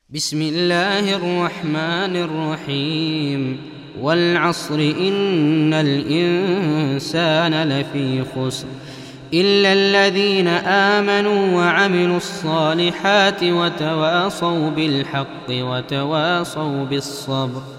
بسم الله الرحمن الرحيم والعصر إن الإنسان لفي خسر إلا الذين آمنوا وعملوا الصالحات وتواصوا بالحق وتواصوا بالصبر.